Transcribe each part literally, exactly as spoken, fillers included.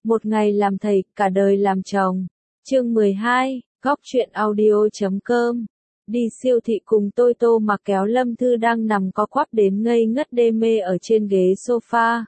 Một ngày làm thầy, cả đời làm chồng. Chương mười hai, Góc truyện audio chấm com. Đi siêu thị cùng tôi Tô Mặc kéo Lâm Thư đang nằm co quắp đến ngây ngất đê mê ở trên ghế sofa.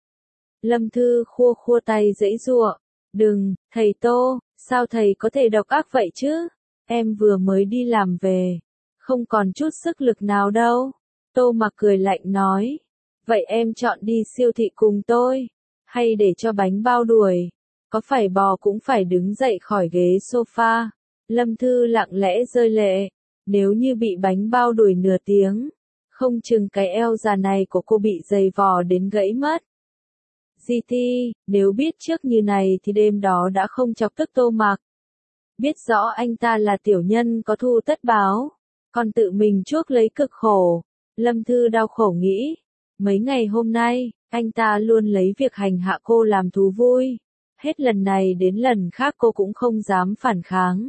Lâm Thư khua khua tay giãy giụa. Đừng, thầy Tô, sao thầy có thể độc ác vậy chứ? Em vừa mới đi làm về. Không còn chút sức lực nào đâu. Tô Mặc cười lạnh nói. Vậy em chọn đi siêu thị cùng tôi. Hay để cho bánh bao đuổi. Có phải bò cũng phải đứng dậy khỏi ghế sofa. Lâm Thư lặng lẽ rơi lệ. Nếu như bị bánh bao đuổi nửa tiếng. Không chừng cái eo già này của cô bị dày vò đến gãy mất. giê tê, nếu biết trước như này thì đêm đó đã không chọc tức Tô Mặc. Biết rõ anh ta là tiểu nhân có thù tất báo. Còn tự mình chuốc lấy cực khổ. Lâm Thư đau khổ nghĩ. Mấy ngày hôm nay, anh ta luôn lấy việc hành hạ cô làm thú vui. Hết lần này đến lần khác cô cũng không dám phản kháng.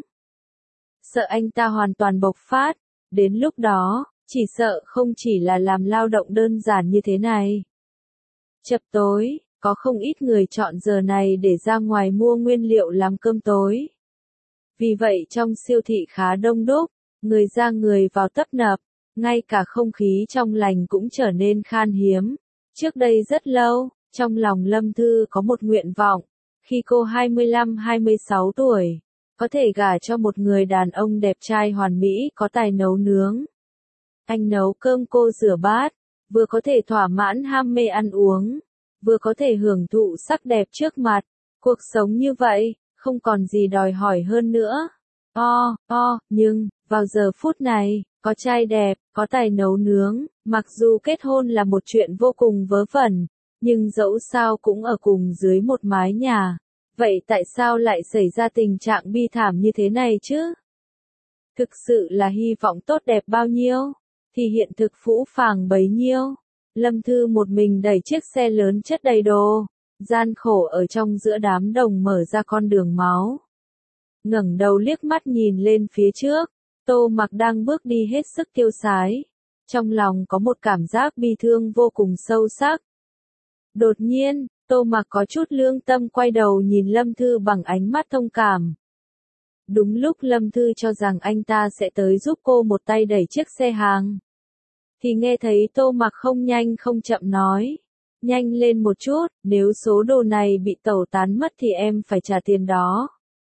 Sợ anh ta hoàn toàn bộc phát. Đến lúc đó, chỉ sợ không chỉ là làm lao động đơn giản như thế này. Chập tối, có không ít người chọn giờ này để ra ngoài mua nguyên liệu làm cơm tối. Vì vậy trong siêu thị khá đông đúc, người ra người vào tấp nập, ngay cả không khí trong lành cũng trở nên khan hiếm. Trước đây rất lâu, trong lòng Lâm Thư có một nguyện vọng, khi cô hai mươi lăm hai mươi sáu tuổi, có thể gả cho một người đàn ông đẹp trai hoàn mỹ có tài nấu nướng. Anh nấu cơm cô rửa bát, vừa có thể thỏa mãn ham mê ăn uống, vừa có thể hưởng thụ sắc đẹp trước mặt. Cuộc sống như vậy, không còn gì đòi hỏi hơn nữa. O, o, nhưng, vào giờ phút này, có trai đẹp, có tài nấu nướng, mặc dù kết hôn là một chuyện vô cùng vớ vẩn, nhưng dẫu sao cũng ở cùng dưới một mái nhà. Vậy tại sao lại xảy ra tình trạng bi thảm như thế này chứ? Thực sự là hy vọng tốt đẹp bao nhiêu, thì hiện thực phũ phàng bấy nhiêu. Lâm Thư một mình đẩy chiếc xe lớn chất đầy đồ, gian khổ ở trong giữa đám đồng mở ra con đường máu. Ngẩng đầu liếc mắt nhìn lên phía trước, Tô Mặc đang bước đi hết sức tiêu sái. Trong lòng có một cảm giác bi thương vô cùng sâu sắc. Đột nhiên, Tô Mặc có chút lương tâm quay đầu nhìn Lâm Thư bằng ánh mắt thông cảm. Đúng lúc Lâm Thư cho rằng anh ta sẽ tới giúp cô một tay đẩy chiếc xe hàng, thì nghe thấy Tô Mặc không nhanh không chậm nói. Nhanh lên một chút, nếu số đồ này bị tẩu tán mất thì em phải trả tiền đó.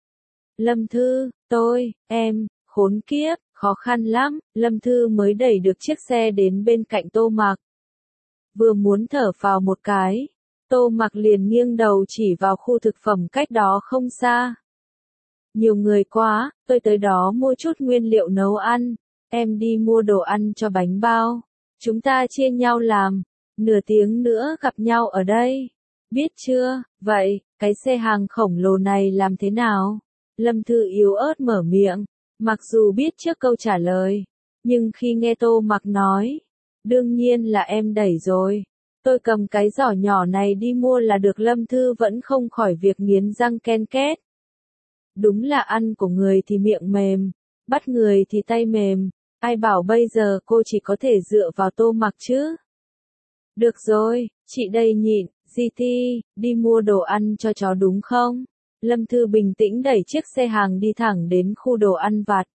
Lâm Thư, tôi, em, khốn kiếp, khó khăn lắm. Lâm Thư mới đẩy được chiếc xe đến bên cạnh Tô Mặc. Vừa muốn thở phào một cái, Tô Mặc liền nghiêng đầu chỉ vào khu thực phẩm cách đó không xa. Nhiều người quá, tôi tới đó mua chút nguyên liệu nấu ăn. Em đi mua đồ ăn cho bánh bao. Chúng ta chia nhau làm. Nửa tiếng nữa gặp nhau ở đây. Biết chưa? Vậy, cái xe hàng khổng lồ này làm thế nào? Lâm Thư yếu ớt mở miệng. Mặc dù biết trước câu trả lời, nhưng khi nghe Tô Mặc nói, đương nhiên là em đẩy rồi. Tôi cầm cái giỏ nhỏ này đi mua là được. Lâm Thư vẫn không khỏi việc nghiến răng ken két. Đúng là ăn của người thì miệng mềm, bắt người thì tay mềm. Ai bảo bây giờ cô chỉ có thể dựa vào Tô Mặc chứ? Được rồi, chị đây nhịn. giê tê, đi mua đồ ăn cho chó đúng không? Lâm Thư bình tĩnh đẩy chiếc xe hàng đi thẳng đến khu đồ ăn vặt.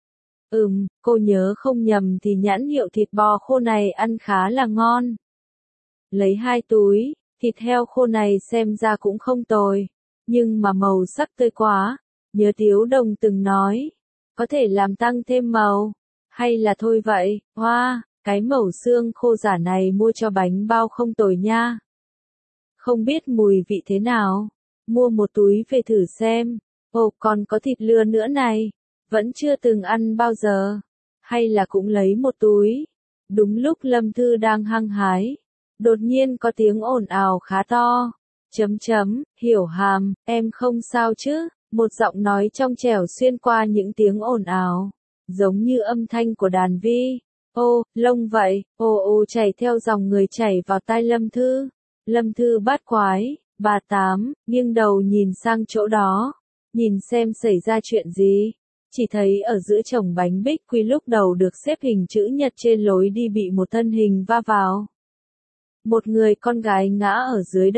Ừm, cô nhớ không nhầm thì nhãn hiệu thịt bò khô này ăn khá là ngon. Lấy hai túi, thịt heo khô này xem ra cũng không tồi, nhưng mà màu sắc tươi quá. Nhớ Tiếu Đồng từng nói, có thể làm tăng thêm màu. Hay là thôi vậy, hoa, cái mẩu xương khô giả này mua cho bánh bao không tồi nha. Không biết mùi vị thế nào, mua một túi về thử xem. Ồ, còn có thịt lừa nữa này, vẫn chưa từng ăn bao giờ. Hay là cũng lấy một túi. Đúng lúc Lâm Thư đang hăng hái, đột nhiên có tiếng ồn ào khá to. Chấm chấm, hiểu hàm, em không sao chứ? Một giọng nói trong trẻo xuyên qua những tiếng ồn ào, giống như âm thanh của đàn vi. Ô, lông vậy, ô ô chảy theo dòng người chảy vào tai Lâm Thư. Lâm Thư bát quái, bà Tám, nghiêng đầu nhìn sang chỗ đó, nhìn xem xảy ra chuyện gì. Chỉ thấy ở giữa chồng bánh bích quy lúc đầu được xếp hình chữ nhật trên lối đi bị một thân hình va vào. Một người con gái ngã ở dưới đất,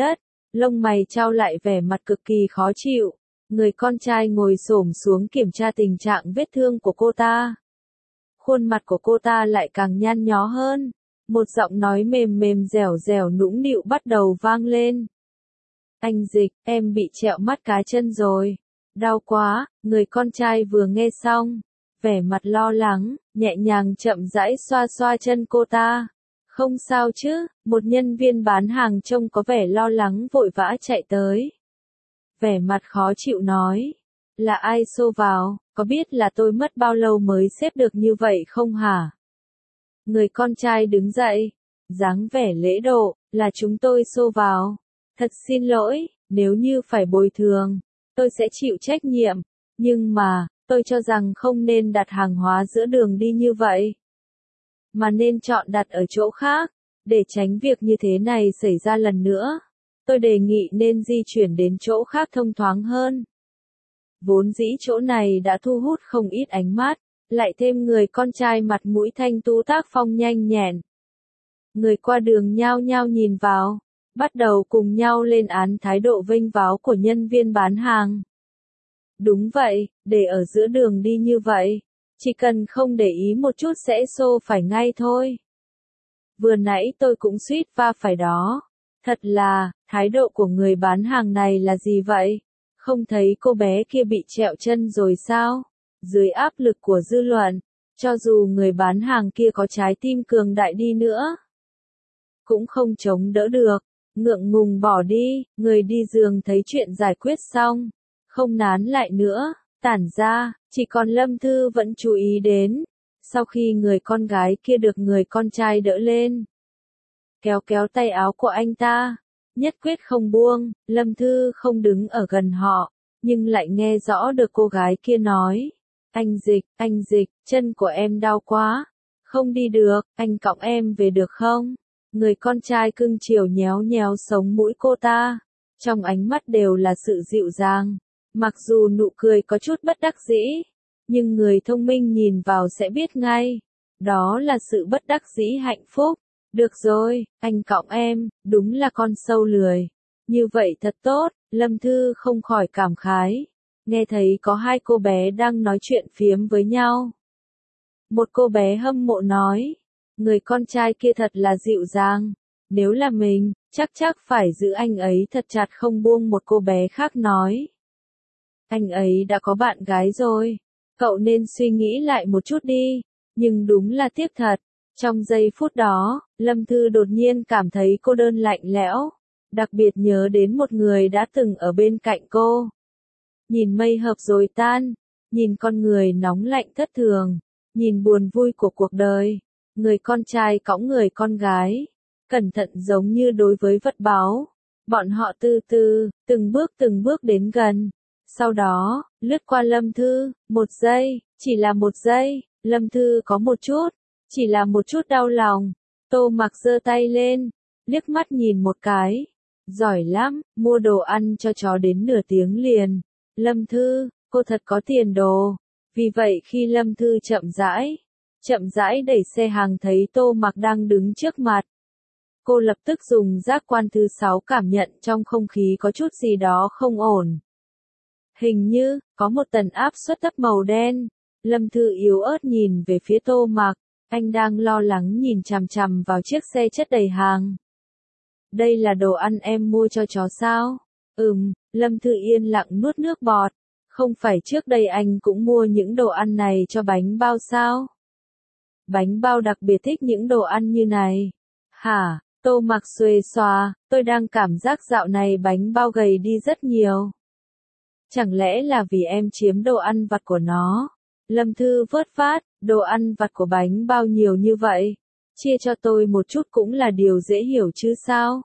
lông mày chau lại vẻ mặt cực kỳ khó chịu. Người con trai ngồi xổm xuống kiểm tra tình trạng vết thương của cô ta. Khuôn mặt của cô ta lại càng nhăn nhó hơn. Một giọng nói mềm mềm dẻo dẻo nũng nịu bắt đầu vang lên. Anh Dịch, em bị trẹo mắt cá chân rồi. Đau quá, người con trai vừa nghe xong. Vẻ mặt lo lắng, nhẹ nhàng chậm rãi xoa xoa chân cô ta. Không sao chứ, một nhân viên bán hàng trông có vẻ lo lắng vội vã chạy tới. Vẻ mặt khó chịu nói. Là ai xô vào, có biết là tôi mất bao lâu mới xếp được như vậy không hả? Người con trai đứng dậy, dáng vẻ lễ độ, là chúng tôi xô vào. Thật xin lỗi, nếu như phải bồi thường, tôi sẽ chịu trách nhiệm, nhưng mà, tôi cho rằng không nên đặt hàng hóa giữa đường đi như vậy, mà nên chọn đặt ở chỗ khác, để tránh việc như thế này xảy ra lần nữa. Tôi đề nghị nên di chuyển đến chỗ khác thông thoáng hơn. Vốn dĩ chỗ này đã thu hút không ít ánh mắt, lại thêm người con trai mặt mũi thanh tú tác phong nhanh nhẹn. Người qua đường nhao nhao nhìn vào, bắt đầu cùng nhau lên án thái độ vênh váo của nhân viên bán hàng. Đúng vậy, để ở giữa đường đi như vậy, chỉ cần không để ý một chút sẽ xô phải ngay thôi. Vừa nãy tôi cũng suýt va phải đó. Thật là, thái độ của người bán hàng này là gì vậy? Không thấy cô bé kia bị trẹo chân rồi sao? Dưới áp lực của dư luận, cho dù người bán hàng kia có trái tim cường đại đi nữa, cũng không chống đỡ được, ngượng ngùng bỏ đi. Người đi giường thấy chuyện giải quyết xong, không nán lại nữa, tản ra, chỉ còn Lâm Thư vẫn chú ý đến. Sau khi người con gái kia được người con trai đỡ lên, kéo kéo tay áo của anh ta, nhất quyết không buông. Lâm Thư không đứng ở gần họ, nhưng lại nghe rõ được cô gái kia nói. Anh Dịch, anh Dịch, chân của em đau quá, không đi được, anh cõng em về được không? Người con trai cưng chiều nhéo nhéo sống mũi cô ta, trong ánh mắt đều là sự dịu dàng. Mặc dù nụ cười có chút bất đắc dĩ, nhưng người thông minh nhìn vào sẽ biết ngay, đó là sự bất đắc dĩ hạnh phúc. Được rồi, anh cõng em, đúng là con sâu lười. Như vậy thật tốt, Lâm Thư không khỏi cảm khái. Nghe thấy có hai cô bé đang nói chuyện phiếm với nhau. Một cô bé hâm mộ nói, người con trai kia thật là dịu dàng. Nếu là mình, chắc chắc phải giữ anh ấy thật chặt không buông. Một cô bé khác nói, anh ấy đã có bạn gái rồi, cậu nên suy nghĩ lại một chút đi. Nhưng đúng là tiếc thật. Trong giây phút đó, Lâm Thư đột nhiên cảm thấy cô đơn lạnh lẽo, đặc biệt nhớ đến một người đã từng ở bên cạnh cô. Nhìn mây hợp rồi tan, nhìn con người nóng lạnh thất thường, nhìn buồn vui của cuộc đời, người con trai cõng người con gái, cẩn thận giống như đối với vật báu. Bọn họ từ từ, từng bước từng bước đến gần, sau đó, lướt qua Lâm Thư. Một giây, chỉ là một giây, Lâm Thư có một chút, chỉ là một chút đau lòng. Tô Mặc giơ tay lên, liếc mắt nhìn một cái. Giỏi lắm, mua đồ ăn cho chó đến nửa tiếng liền. Lâm Thư, cô thật có tiền đồ. Vì vậy khi Lâm Thư chậm rãi, chậm rãi đẩy xe hàng thấy Tô Mặc đang đứng trước mặt, cô lập tức dùng giác quan thứ sáu cảm nhận trong không khí có chút gì đó không ổn. Hình như, có một tần áp suất thấp màu đen. Lâm Thư yếu ớt nhìn về phía Tô Mặc, anh đang lo lắng nhìn chằm chằm vào chiếc xe chất đầy hàng. Đây là đồ ăn em mua cho chó sao? Ừm, Lâm Thư yên lặng nuốt nước bọt. Không phải trước đây anh cũng mua những đồ ăn này cho Bánh Bao sao? Bánh Bao đặc biệt thích những đồ ăn như này. Hả? Tô Mặc xuề xòa, tôi đang cảm giác dạo này Bánh Bao gầy đi rất nhiều. Chẳng lẽ là vì em chiếm đồ ăn vặt của nó? Lâm Thư vớt vát, đồ ăn vặt của Bánh Bao nhiều như vậy, chia cho tôi một chút cũng là điều dễ hiểu chứ sao?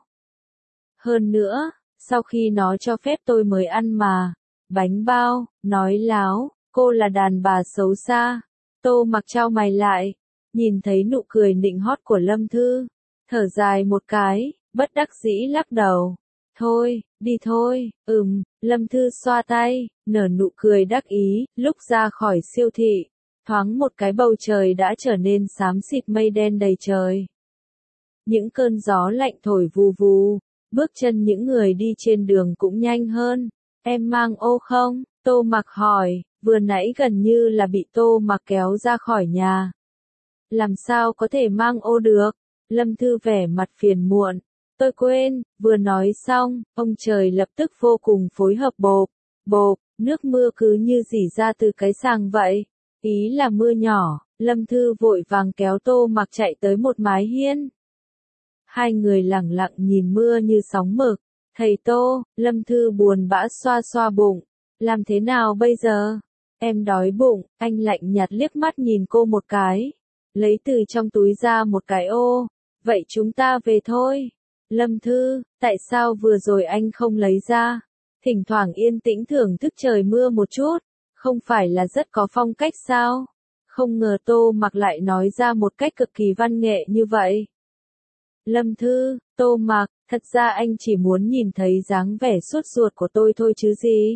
Hơn nữa, sau khi nó cho phép tôi mới ăn mà. Bánh Bao, nói láo, cô là đàn bà xấu xa. Tô Mặc chau mày lại, nhìn thấy nụ cười nịnh hót của Lâm Thư, thở dài một cái, bất đắc dĩ lắc đầu. Thôi, đi thôi. Ừm, Lâm Thư xoa tay, nở nụ cười đắc ý. Lúc ra khỏi siêu thị, thoáng một cái bầu trời đã trở nên xám xịt, mây đen đầy trời. Những cơn gió lạnh thổi vù vù, Bước chân những người đi trên đường cũng nhanh hơn. Em mang ô không? Tô Mặc hỏi, vừa nãy gần như là bị Tô Mặc kéo ra khỏi nhà. Làm sao có thể mang ô được? Lâm Thư vẻ mặt phiền muộn. Tôi quên, vừa nói xong, ông trời lập tức vô cùng phối hợp bộp, bộp, nước mưa cứ như rỉ ra từ cái sàng vậy. Ý là mưa nhỏ, Lâm Thư vội vàng kéo Tô Mặc chạy tới một mái hiên. Hai người lặng lặng nhìn mưa như sóng mực. Thầy Tô, Lâm Thư buồn bã xoa xoa bụng. Làm thế nào bây giờ? Em đói bụng, anh lạnh nhạt liếc mắt nhìn cô một cái. Lấy từ trong túi ra một cái ô. Vậy chúng ta về thôi. Lâm Thư, tại sao vừa rồi anh không lấy ra? Thỉnh thoảng yên tĩnh thưởng thức trời mưa một chút. Không phải là rất có phong cách sao? Không ngờ Tô Mặc lại nói ra một cách cực kỳ văn nghệ như vậy. Lâm Thư, Tô Mặc, thật ra anh chỉ muốn nhìn thấy dáng vẻ sốt ruột của tôi thôi chứ gì.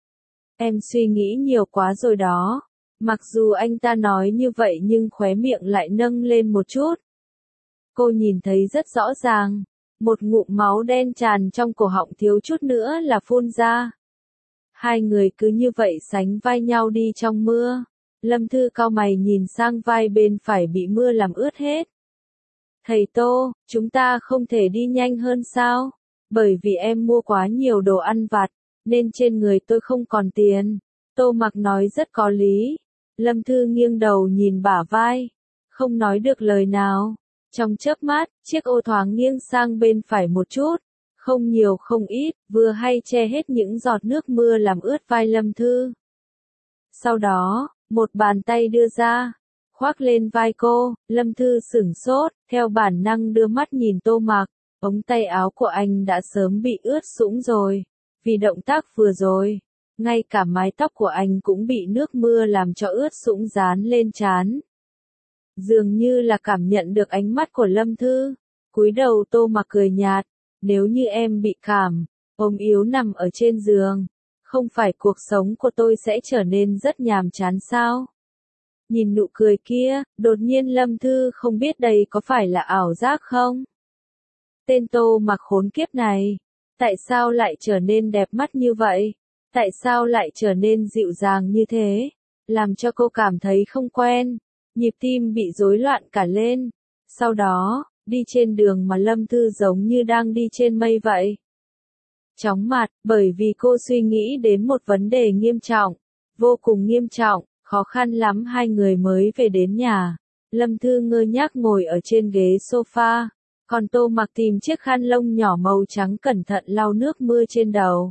Em suy nghĩ nhiều quá rồi đó. Mặc dù anh ta nói như vậy nhưng khóe miệng lại nâng lên một chút. Cô nhìn thấy rất rõ ràng. Một ngụm máu đen tràn trong cổ họng thiếu chút nữa là phun ra. Hai người cứ như vậy sánh vai nhau đi trong mưa. Lâm Thư cau mày nhìn sang vai bên phải bị mưa làm ướt hết. Thầy Tô, chúng ta không thể đi nhanh hơn sao? Bởi vì em mua quá nhiều đồ ăn vặt, nên trên người tôi không còn tiền. Tô Mặc nói rất có lý. Lâm Thư nghiêng đầu nhìn bả vai, không nói được lời nào. Trong chớp mắt, chiếc ô thoáng nghiêng sang bên phải một chút, không nhiều không ít, vừa hay che hết những giọt nước mưa làm ướt vai Lâm Thư. Sau đó, một bàn tay đưa ra, khoác lên vai cô. Lâm Thư sửng sốt, theo bản năng đưa mắt nhìn Tô Mặc. Ống tay áo của anh đã sớm bị ướt sũng rồi, vì động tác vừa rồi. Ngay cả mái tóc của anh cũng bị nước mưa làm cho ướt sũng dán lên trán. Dường như là cảm nhận được ánh mắt của Lâm Thư. Cúi đầu Tô Mặc cười nhạt. Nếu như em bị cảm, ốm yếu nằm ở trên giường, không phải cuộc sống của tôi sẽ trở nên rất nhàm chán sao? Nhìn nụ cười kia, đột nhiên Lâm Thư không biết đây có phải là ảo giác không? Tên Tô Mặc khốn kiếp này, tại sao lại trở nên đẹp mắt như vậy? Tại sao lại trở nên dịu dàng như thế? Làm cho cô cảm thấy không quen, nhịp tim bị rối loạn cả lên. Sau đó, đi trên đường mà Lâm Thư giống như đang đi trên mây vậy. Chóng mặt, bởi vì cô suy nghĩ đến một vấn đề nghiêm trọng, vô cùng nghiêm trọng, khó khăn lắm hai người mới về đến nhà. Lâm Thư ngơ ngác ngồi ở trên ghế sofa, còn Tô Mặc tìm chiếc khăn lông nhỏ màu trắng cẩn thận lau nước mưa trên đầu.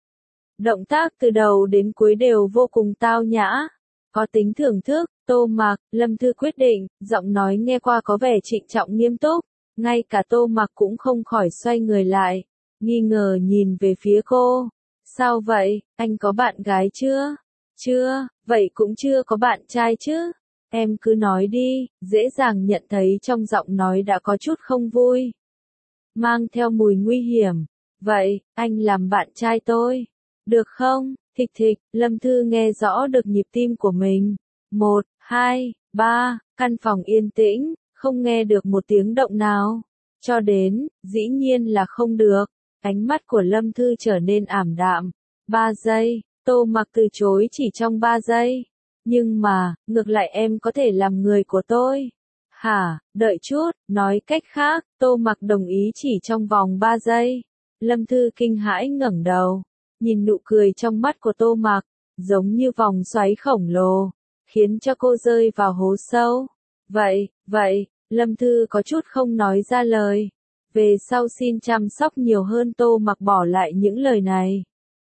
Động tác từ đầu đến cuối đều vô cùng tao nhã, có tính thưởng thức. Tô Mặc, Lâm Thư quyết định, giọng nói nghe qua có vẻ trịnh trọng nghiêm túc. Ngay cả Tô Mặc cũng không khỏi xoay người lại, nghi ngờ nhìn về phía cô. Sao vậy, anh có bạn gái chưa? Chưa, vậy cũng chưa có bạn trai chứ? Em cứ nói đi, dễ dàng nhận thấy trong giọng nói đã có chút không vui, mang theo mùi nguy hiểm. Vậy, anh làm bạn trai tôi, được không? Thịch thịch, Lâm Thư nghe rõ được nhịp tim của mình. Một, hai, ba, căn phòng yên tĩnh, không nghe được một tiếng động nào. Cho đến, dĩ nhiên là không được. Ánh mắt của Lâm Thư trở nên ảm đạm. Ba giây, Tô Mặc từ chối chỉ trong ba giây. Nhưng mà, ngược lại em có thể làm người của tôi. Hả, đợi chút, nói cách khác, Tô Mặc đồng ý chỉ trong vòng ba giây. Lâm Thư kinh hãi ngẩng đầu, nhìn nụ cười trong mắt của Tô Mặc, giống như vòng xoáy khổng lồ, khiến cho cô rơi vào hố sâu. Vậy, vậy, Lâm Thư có chút không nói ra lời. Về sau xin chăm sóc nhiều hơn. Tô Mặc bỏ lại những lời này,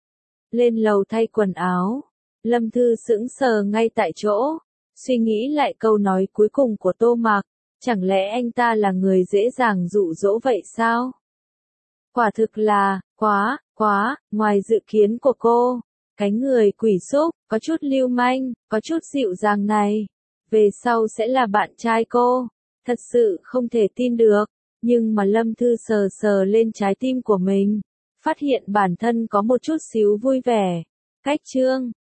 lên lầu thay quần áo. Lâm Thư sững sờ ngay tại chỗ, suy nghĩ lại câu nói cuối cùng của Tô Mặc. Chẳng lẽ anh ta là người dễ dàng dụ dỗ vậy sao? Quả thực là, quá, quá, ngoài dự kiến của cô. Cái người quỷ xúc, có chút lưu manh, có chút dịu dàng này, về sau sẽ là bạn trai cô. Thật sự không thể tin được, nhưng mà Lâm Thư sờ sờ lên trái tim của mình, phát hiện bản thân có một chút xíu vui vẻ. Cách chương